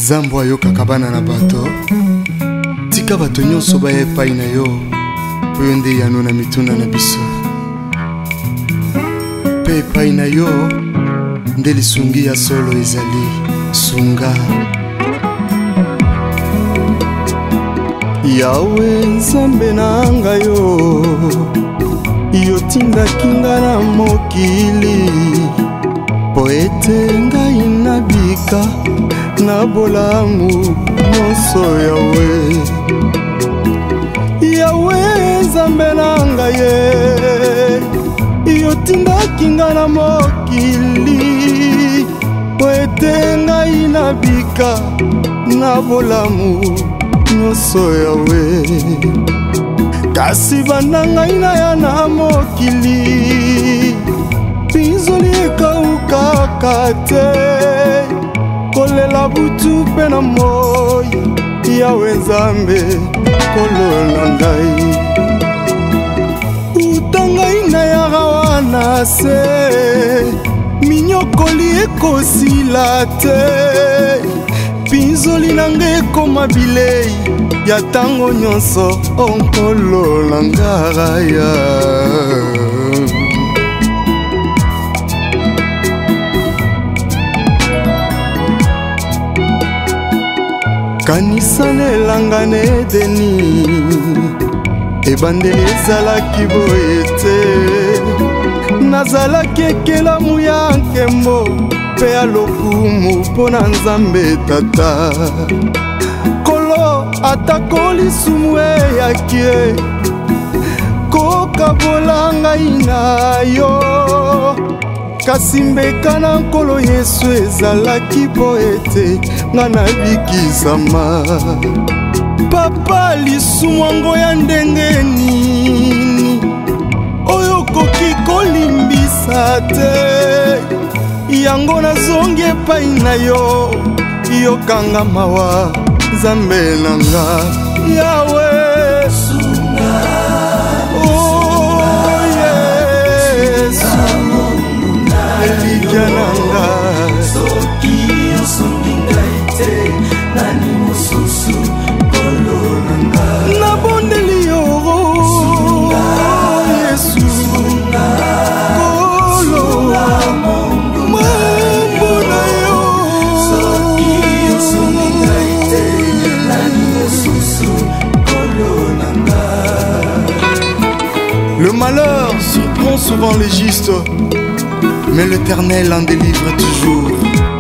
Zambo ayoka kabana na bato tika bato nyonso baye epai na yo po yo nde yano na mituna na biso pe epai na yo nde lisungi ya solo ezali sunga Yawe Nzambe na ngai yo tindaki nga na mokili po ete ngai nabika na bolamu nyonso Yawe Nzambe na ngai yo tindaki nga na mokili po ete ngai nabika na bolamu nyonso Yawe kasi banda ngai na ya na mokili pinzoli ekaukaka te kolela butu mpe na moi Yawe Nzambe kolona ngai uta ngai na yaka wana se minyokoli ekosila te pinzoli na ngai ekoma bilei ya tango nyonso onkolola ngaya kanisa nelanga na Edeni ebandeli ezalaki boye te nazalaki ekelamu ya nkembo mpe ya lokumu mpo na Nzambe Tata kolo atako lisumu eyaki kokabola ngai na yo kasi mbeka na nkolo Yesu ezalaki mpo ete nga nabikisama papa lisumu yango ya ndenge nini oyo koki kolimbisa te yango nazongi epai na yo yokanga mawa Nzambe nanga Yawe sunga oh Yesu elikya nanga soki osongi ngai te nani mosusu kolonanga nabondeli yo Yesu Le malheur surprend souvent les justes, mais l'Éternel en délivre toujours.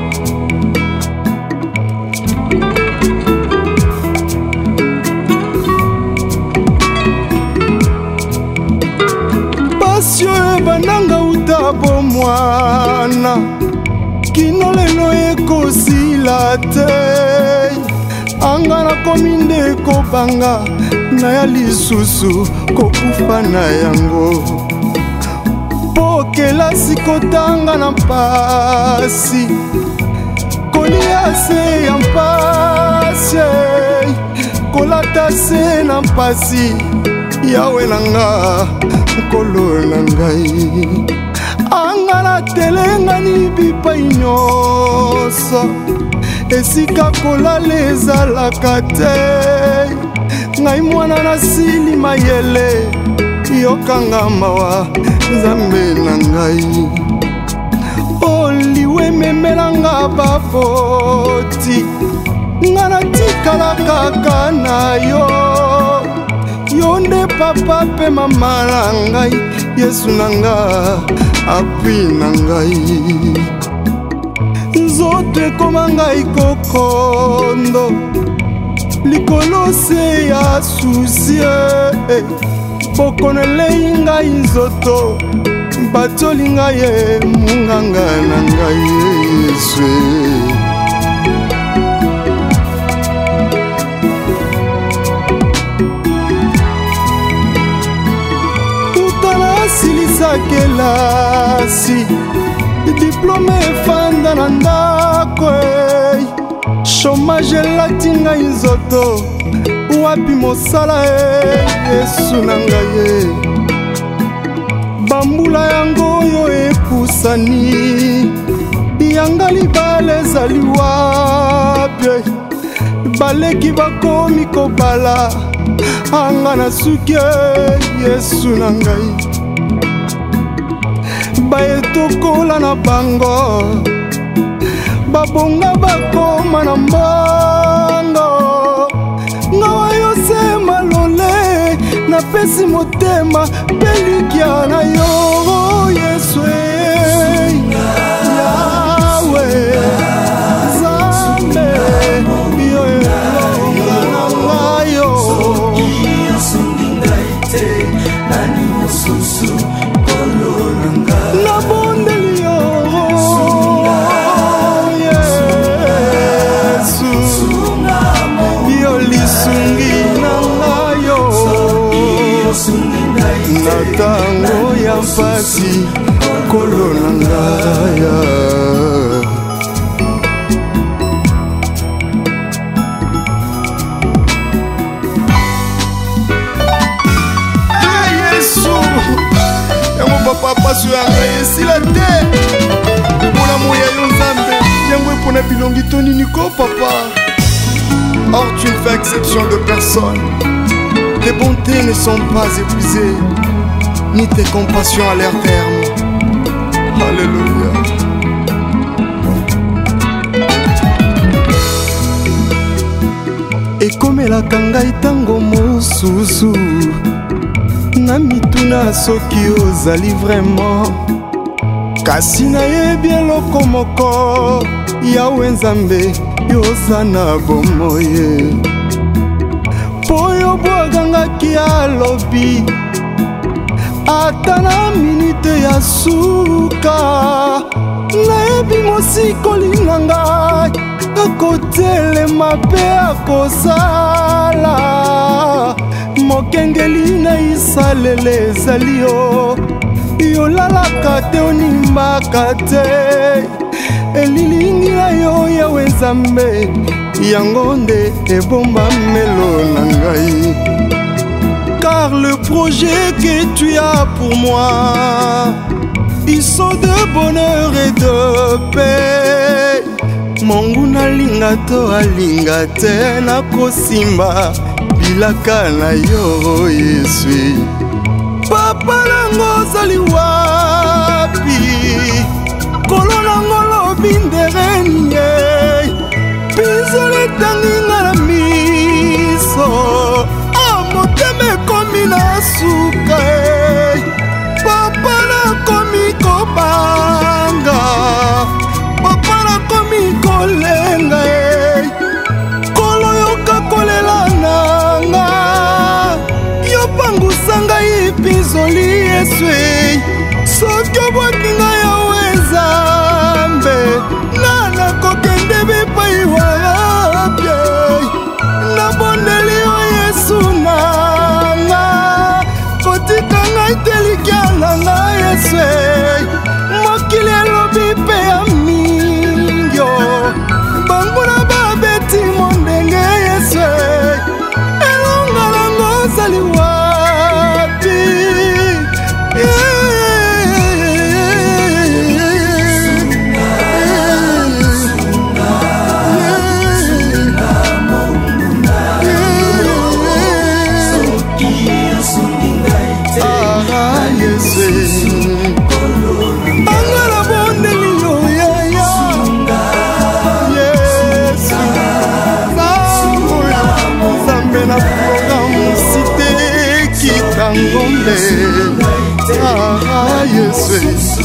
Passion bananga utabo mwana kino lelo ekosila te anga nakomi nde kobanga na ya lisusu kokufa na yango po kelasi kotanga na mpasi kolia se ya mpasi kolata se na mpasi Yawe nanga nkolo na ngai anga natelenga ni bipai nyonso esika kolala ezalaka te ngai mwana nasili mayele yokanga mawa Nzambe na ngai oliwe memelanga bapoti nga natikala kaka na yo yo nde papa mpe mama na ngai Yesu nanga apui na ngai nzoto ekoma ngai kokondo likolo se ya susie bokonelei ngai nzoto batoli ngai munganga na ngai Yesu utana silisa kelasi diplome efanda na ndako chômage elati ngai nzoto wapi mosala Yesu na ngai bambula yango oyo epusani yanga libala ezali wapi baleki bakomi kobala anga na suki Yesu na ngai baetokola na bango babonga bakoma na mbongo ngawa yose malole napesi motema pelikia na yo Yesu Yawe Zambe yo elonga na ngayo na bondeli yo Yesu yo lisungi na ngayo na tango ya mpasi kolo na ngaya papa sur un esila te pour l'amour ya yo Nzambe yango epona bilongi toni niko papa. Or tu ne fais exception de personne, tes bontés ne sont pas épuisées ni tes compassions à leur terme. Alléluia. Ekomelaka ngai tango mosusu na mituna soki ozali vraiment kasi nayebi eloko moko Yawe Nzambe yoza na bomoye po yobwakangaki alobi ata na minute ya suka nayebi mosikoli na ngai akotelema mpe akosala mokengeli na isalele ezali yo yolalaka te onimbaka te elilingi na yo Yawe Nzambe yango nde ebombamelo na ngai. Car le projet que tu as pour moi ils sont de bonheur et de paix. Monguna linga to alinga te nakosimba bilaka na yo Yesu. Papa nango ozali wapi kolo nango lobi nderenie pinzole tanginga na miso motema ekomi na suka papa nakomi kobanga papa nakomi kolenga kolo yoka kolela nanga yopangusa ngai pinzoli Yesu soki obwaki ngai Yawe Nzambe nana kokende bipai wapye nabondeli yo Yesu nanga kotika ngai telikia nanga Yesu mokili elobi mpe ya mingyo banguna babeti mondenge Yesu elonga nango ozali wapi angala bondeli yo yaya Yesu Nzambe na programme site kitangombe Yesu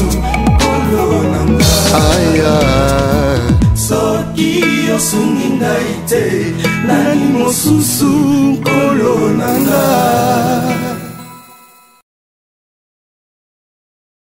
aya soki osungi ngai te nani mosusu kolo nanga